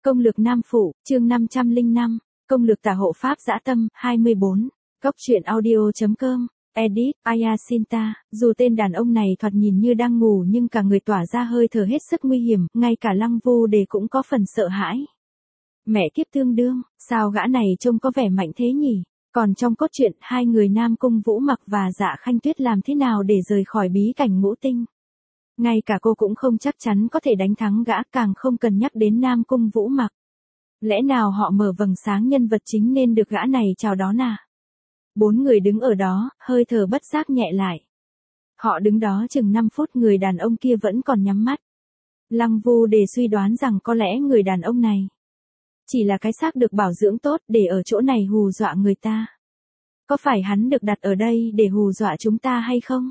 Công lược Nam Phụ, chương 505, công lược tả hộ Pháp dã tâm, 24. Góc truyện audio.com, edit, Ayasinta, dù tên đàn ông này thoạt nhìn như đang ngủ nhưng cả người tỏa ra hơi thở hết sức nguy hiểm, ngay cả Lăng Vu Đề cũng có phần sợ hãi. Mẹ kiếp tương đương, sao gã này trông có vẻ mạnh thế nhỉ? Còn trong cốt truyện, hai người Nam Cung Vũ Mặc và Dạ Khanh Tuyết làm thế nào để rời khỏi bí cảnh ngũ tinh? Ngay cả cô cũng không chắc chắn có thể đánh thắng gã, càng không cần nhắc đến Nam Cung Vũ Mặc. Lẽ nào họ mở vầng sáng nhân vật chính nên được gã này chào đón à? Bốn người đứng ở đó, hơi thở bất giác nhẹ lại. Họ đứng đó chừng 5 phút, người đàn ông kia vẫn còn nhắm mắt. Lăng Vu Đề suy đoán rằng có lẽ người đàn ông này chỉ là cái xác được bảo dưỡng tốt để ở chỗ này hù dọa người ta. Có phải hắn được đặt ở đây để hù dọa chúng ta hay không?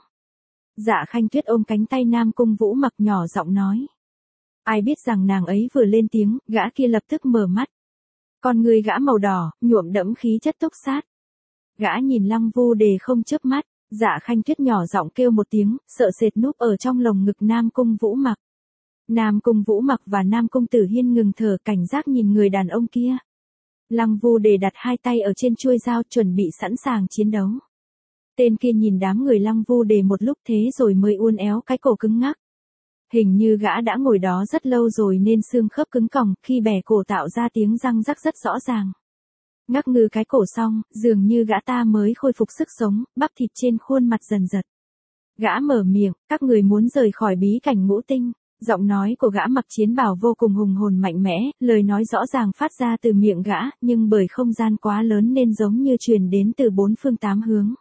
Dạ Khanh Tuyết ôm cánh tay Nam Cung Vũ Mặc nhỏ giọng nói. Ai biết rằng nàng ấy vừa lên tiếng, gã kia lập tức mở mắt. Con người gã màu đỏ, nhuộm đẫm khí chất túc sát. Gã nhìn Lăng Vu Đề không chớp mắt, Dạ Khanh Tuyết nhỏ giọng kêu một tiếng, sợ sệt núp ở trong lồng ngực Nam Cung Vũ Mặc. Nam Cung Vũ Mặc và Nam Cung Tử Hiên ngừng thở, cảnh giác nhìn người đàn ông kia. Lăng Vu Đề đặt hai tay ở trên chuôi dao chuẩn bị sẵn sàng chiến đấu. Tên kia nhìn đám người Lăng Vu Đề một lúc thế rồi mới uốn éo cái cổ cứng ngắc. Hình như gã đã ngồi đó rất lâu rồi nên xương khớp cứng còng, khi bẻ cổ tạo ra tiếng răng rắc rất rõ ràng. Ngắc ngư cái cổ xong, dường như gã ta mới khôi phục sức sống, bắp thịt trên khuôn mặt dần giật. Gã mở miệng, các người muốn rời khỏi bí cảnh ngũ tinh. Giọng nói của gã mặc chiến bào vô cùng hùng hồn mạnh mẽ, lời nói rõ ràng phát ra từ miệng gã, nhưng bởi không gian quá lớn nên giống như truyền đến từ bốn phương tám hướng.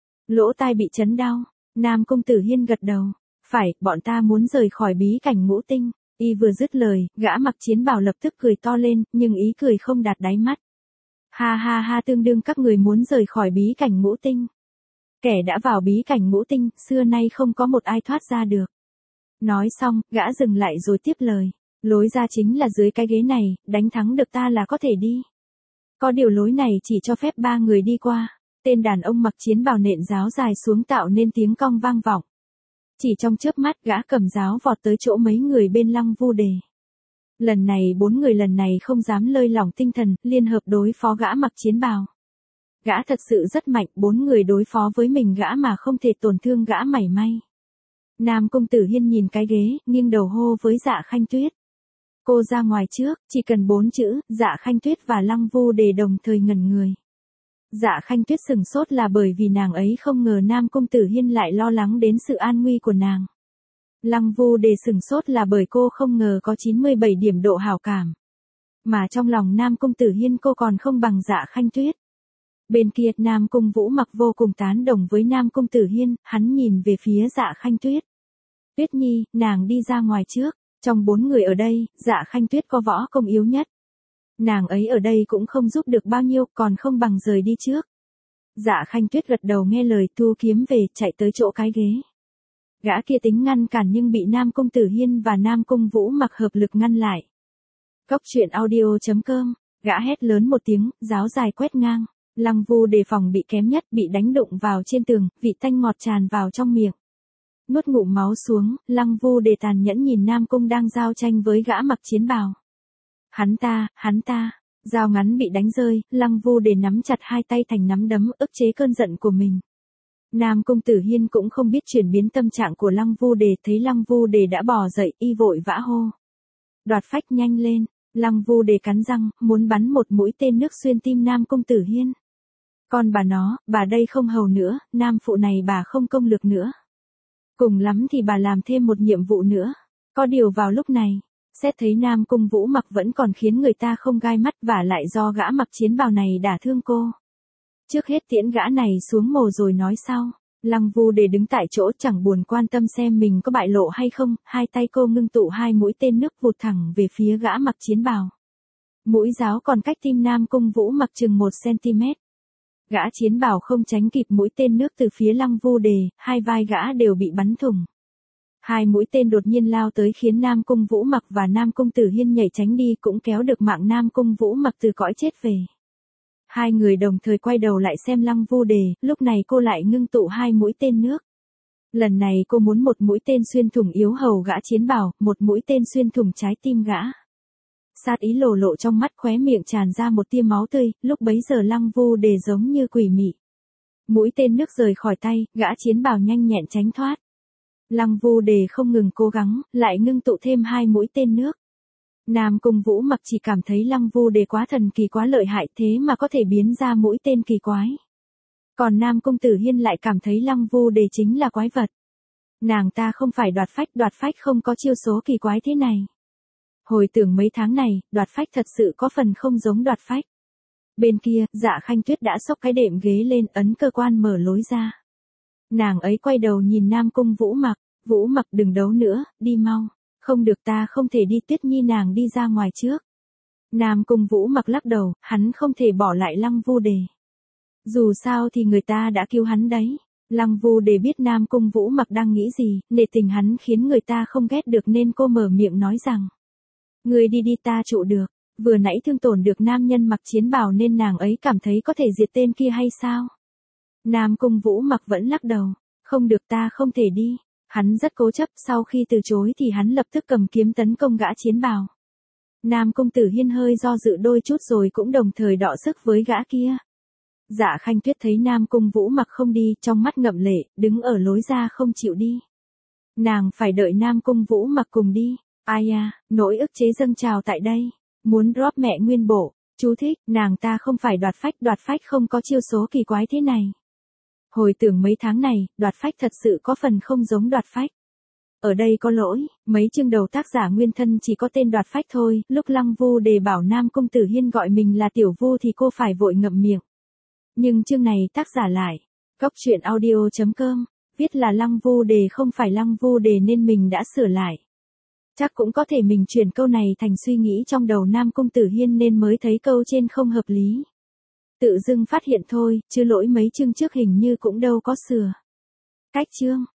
Lỗ tai bị chấn đau, Nam Cung Tử Hiên gật đầu. Phải, bọn ta muốn rời khỏi bí cảnh ngũ tinh. Y vừa dứt lời, gã mặc chiến bào lập tức cười to lên, nhưng ý cười không đạt đáy mắt. Ha ha ha, tương đương các người muốn rời khỏi bí cảnh ngũ tinh. Kẻ đã vào bí cảnh ngũ tinh, xưa nay không có một ai thoát ra được. Nói xong, gã dừng lại rồi tiếp lời. Lối ra chính là dưới cái ghế này, đánh thắng được ta là có thể đi. Có điều lối này chỉ cho phép 3 người đi qua. Tên đàn ông mặc chiến bào nện giáo dài xuống tạo nên tiếng cong vang vọng. Chỉ trong chớp mắt, gã cầm giáo vọt tới chỗ mấy người bên Lăng Vu Đề. Lần này 4 người lần này không dám lơi lỏng tinh thần, liên hợp đối phó gã mặc chiến bào. Gã thật sự rất mạnh, 4 người đối phó với mình gã mà không thể tổn thương gã mảy may. Nam Cung Tử Hiên nhìn cái ghế, nghiêng đầu hô với Dạ Khanh Tuyết. Cô ra ngoài trước, chỉ cần 4 chữ, Dạ Khanh Tuyết và Lăng Vu Đề đồng thời ngẩn người. Dạ Khanh Tuyết sừng sốt là bởi vì nàng ấy không ngờ Nam Cung Tử Hiên lại lo lắng đến sự an nguy của nàng. Lăng Vu Đề sừng sốt là bởi cô không ngờ có 97 điểm độ hảo cảm. Mà trong lòng Nam Cung Tử Hiên cô còn không bằng Dạ Khanh Tuyết. Bên kia Nam Cung Vũ Mặc vô cùng tán đồng với Nam Cung Tử Hiên, hắn nhìn về phía Dạ Khanh Tuyết. Tuyết Nhi, nàng đi ra ngoài trước, trong 4 người ở đây, Dạ Khanh Tuyết có võ công yếu nhất. Nàng ấy ở đây cũng không giúp được bao nhiêu, còn không bằng rời đi trước. Dạ Khanh Tuyết gật đầu nghe lời, thu kiếm về, chạy tới chỗ cái ghế. Gã kia tính ngăn cản nhưng bị Nam Cung Tử Hiên và Nam Cung Vũ Mặc hợp lực ngăn lại. Góc truyện audio.com, gã hét lớn một tiếng, giáo dài quét ngang. Lăng Vu đề phòng bị kém nhất, bị đánh đụng vào trên tường, vị tanh ngọt tràn vào trong miệng. Nuốt ngụm máu xuống, Lăng Vu đề tàn nhẫn nhìn Nam Cung đang giao tranh với gã mặc chiến bào. Hắn ta, dao ngắn bị đánh rơi, Lăng Vu Đề nắm chặt hai tay thành nắm đấm, ức chế cơn giận của mình. Nam Cung Tử Hiên cũng không biết chuyển biến tâm trạng của Lăng Vu Đề, thấy Lăng Vu Đề đã bò dậy, y vội vã hô. Đoạt phách nhanh lên, Lăng Vu Đề cắn răng, muốn bắn một mũi tên nước xuyên tim Nam Cung Tử Hiên. Còn bà nó, bà đây không hầu nữa, nam phụ này bà không công lược nữa. Cùng lắm thì bà làm thêm một nhiệm vụ nữa. Có điều vào lúc này, xét thấy Nam Cung Vũ Mặc vẫn còn khiến người ta không gai mắt, và lại do gã mặc chiến bào này đả thương cô. Trước hết tiễn gã này xuống mồ rồi nói sau. Lăng Vu Đề đứng tại chỗ chẳng buồn quan tâm xem mình có bại lộ hay không, hai tay cô ngưng tụ 2 mũi tên nước vụt thẳng về phía gã mặc chiến bào. Mũi giáo còn cách tim Nam Cung Vũ Mặc chừng 1 cm. Gã chiến bào không tránh kịp mũi tên nước từ phía Lăng Vu Đề, hai vai gã đều bị bắn thủng. 2 mũi tên đột nhiên lao tới khiến Nam Cung Vũ Mặc và Nam Cung Tử Hiên nhảy tránh đi, cũng kéo được mạng Nam Cung Vũ Mặc từ cõi chết về. Hai người đồng thời quay đầu lại xem Lăng Vu Đề, lúc này cô lại ngưng tụ 2 mũi tên nước. Lần này cô muốn một mũi tên xuyên thủng yếu hầu gã chiến bào, một mũi tên xuyên thủng trái tim gã. Sát ý lộ lộ trong mắt, khóe miệng tràn ra một tia máu tươi, lúc bấy giờ Lăng Vu Đề giống như quỷ mị. Mũi tên nước rời khỏi tay, gã chiến bào nhanh nhẹn tránh thoát. Lăng Vu Đề không ngừng cố gắng, lại ngưng tụ thêm 2 mũi tên nước. Nam Cung Vũ Mặc chỉ cảm thấy Lăng Vu Đề quá thần kỳ, quá lợi hại, thế mà có thể biến ra mũi tên kỳ quái. Còn Nam Cung Tử Hiên lại cảm thấy Lăng Vu Đề chính là quái vật. Nàng ta không phải đoạt phách không có chiêu số kỳ quái thế này. Hồi tưởng mấy tháng này, đoạt phách thật sự có phần không giống đoạt phách. Bên kia, Dạ Khanh Tuyết đã xốc cái đệm ghế lên, ấn cơ quan mở lối ra. Nàng ấy quay đầu nhìn Nam Cung Vũ Mặc đừng đấu nữa, đi mau. Không được, ta không thể đi, Tuyết Nhi nàng đi ra ngoài trước. Nam Cung Vũ Mặc lắc đầu, hắn không thể bỏ lại Lăng Vu Đề. Dù sao thì người ta đã cứu hắn đấy. Lăng Vu Đề biết Nam Cung Vũ Mặc đang nghĩ gì, nể tình hắn khiến người ta không ghét được nên cô mở miệng nói rằng. Người đi đi, ta trụ được. Vừa nãy thương tổn được nam nhân mặc chiến bào nên nàng ấy cảm thấy có thể diệt tên kia hay sao? Nam Cung Vũ Mặc vẫn lắc đầu. Không được, ta không thể đi. Hắn rất cố chấp, sau khi từ chối thì hắn lập tức cầm kiếm tấn công gã chiến bào. Nam Cung Tử Hiên hơi do dự đôi chút rồi cũng đồng thời đọ sức với gã kia. Dạ Khanh Tuyết thấy Nam Cung Vũ Mặc không đi, trong mắt ngậm lệ, đứng ở lối ra không chịu đi. Nàng phải đợi Nam Cung Vũ Mặc cùng đi. Ai à, nỗi ức chế dâng trào tại đây. Muốn drop mẹ nguyên bộ. Chú thích, nàng ta không phải đoạt phách không có chiêu số kỳ quái thế này. Hồi tưởng mấy tháng này, đoạt phách thật sự có phần không giống đoạt phách. Ở đây có lỗi, mấy chương đầu tác giả nguyên thân chỉ có tên đoạt phách thôi, lúc Lăng Vu Đề bảo Nam Cung Tử Hiên gọi mình là Tiểu Vu thì cô phải vội ngậm miệng. Nhưng chương này tác giả lại, Góc Truyện Audio.com, viết là Lăng Vu Đề không phải Lăng Vu Đề nên mình đã sửa lại. Chắc cũng có thể mình chuyển câu này thành suy nghĩ trong đầu Nam Cung Tử Hiên nên mới thấy câu trên không hợp lý. Tự dưng phát hiện thôi, chứ lỗi mấy chương trước hình như cũng đâu có sửa. Cách chương